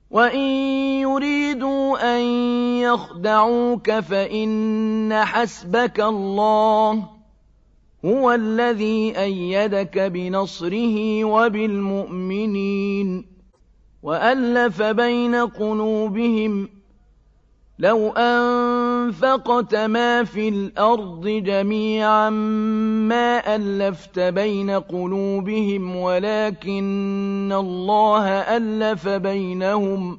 وَإِن يُرِيدُوا أَن يَخْدَعُوكَ فَإِنَّ حَسْبَكَ اللَّهُ هُوَ الَّذِي أَيَّدَكَ بِنَصْرِهِ وَبِالْمُؤْمِنِينَ وَأَلَّفَ بَيْنَ قُلُوبِهِمْ لَوْ أَنفَقْتَ مَا فِي الْأَرْضِ جَمِيعًا مَّا أَلَّفْتَ بَيْنَ قُلُوبِهِمْ وَلَٰكِنَّ اللَّهَ أَلَّفَ بَيْنَهُمْ ۚ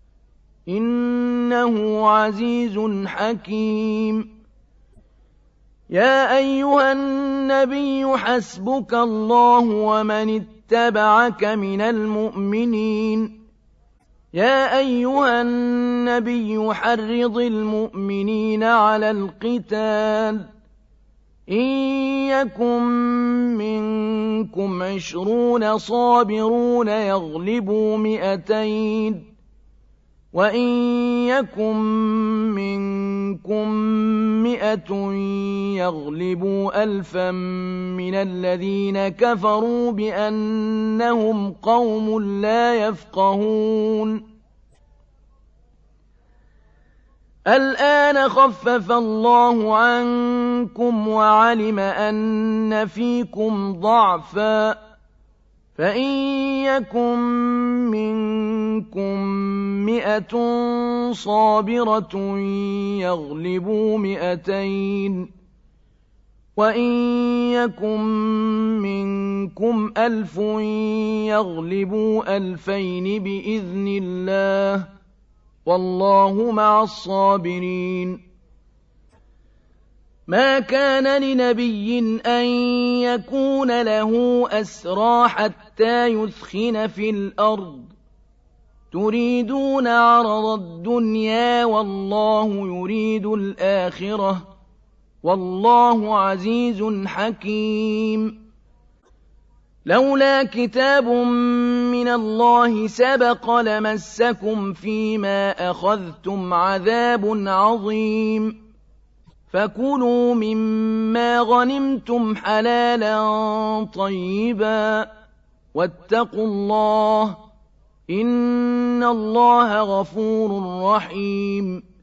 إِنَّهُ عَزِيزٌ حَكِيمٌ. يَا أَيُّهَا النَّبِيُّ حَسْبُكَ اللَّهُ وَمَنِ اتَّبَعَكَ مِنَ الْمُؤْمِنِينَ يَا أَيُّهَا النَّبِيُّ حَرِّضِ الْمُؤْمِنِينَ عَلَى الْقِتَالِ إِن يَكُن مِّنكُمْ 20 صَابِرُونَ يَغْلِبُوا 200 وَإِن يَكُن مِّنكُم 100 يَغْلِبُوا 1000 مِّنَ الَّذِينَ كَفَرُوا بِأَنَّهُمْ قَوْمٌ لَّا يَفْقَهُونَ. الْآنَ خَفَّفَ اللَّهُ عَنكُمْ وَعَلِمَ أَنَّ فِيكُمْ ضَعْفًا فَإِن يَكُن مِّنكُم 100 صَابِرَةٌ يَغْلِبُوا 200 وَإِن يَكُن مِّنكُمْ 1000 يَغْلِبُوا 2000 بِإِذْنِ اللَّهِ ۗ وَاللَّهُ مَعَ الصَّابِرِينَ. مَا كَانَ لِنَبِيٍّ أَن يَكُونَ لَهُ أَسْرَىٰ حَتَّىٰ يُثْخِنَ فِي الْأَرْضِ ۚ تُرِيدُونَ عَرَضَ الدُّنْيَا وَاللَّهُ يُرِيدُ الْآخِرَةَ ۗ وَاللَّهُ عَزِيزٌ حَكِيمٌ. لَوْلَا كِتَابٌ مِّنَ اللَّهِ سَبَقَ لَمَسَّكُمْ فِيمَا أَخَذْتُمْ عَذَابٌ عَظِيمٌ. فَكُلُوا مِمَّا غَنِمْتُمْ حَلَالًا طَيِّبًا وَاتَّقُوا اللَّهَ ۚ إِنَّ اللَّهَ غَفُورٌ رَّحِيمٌ.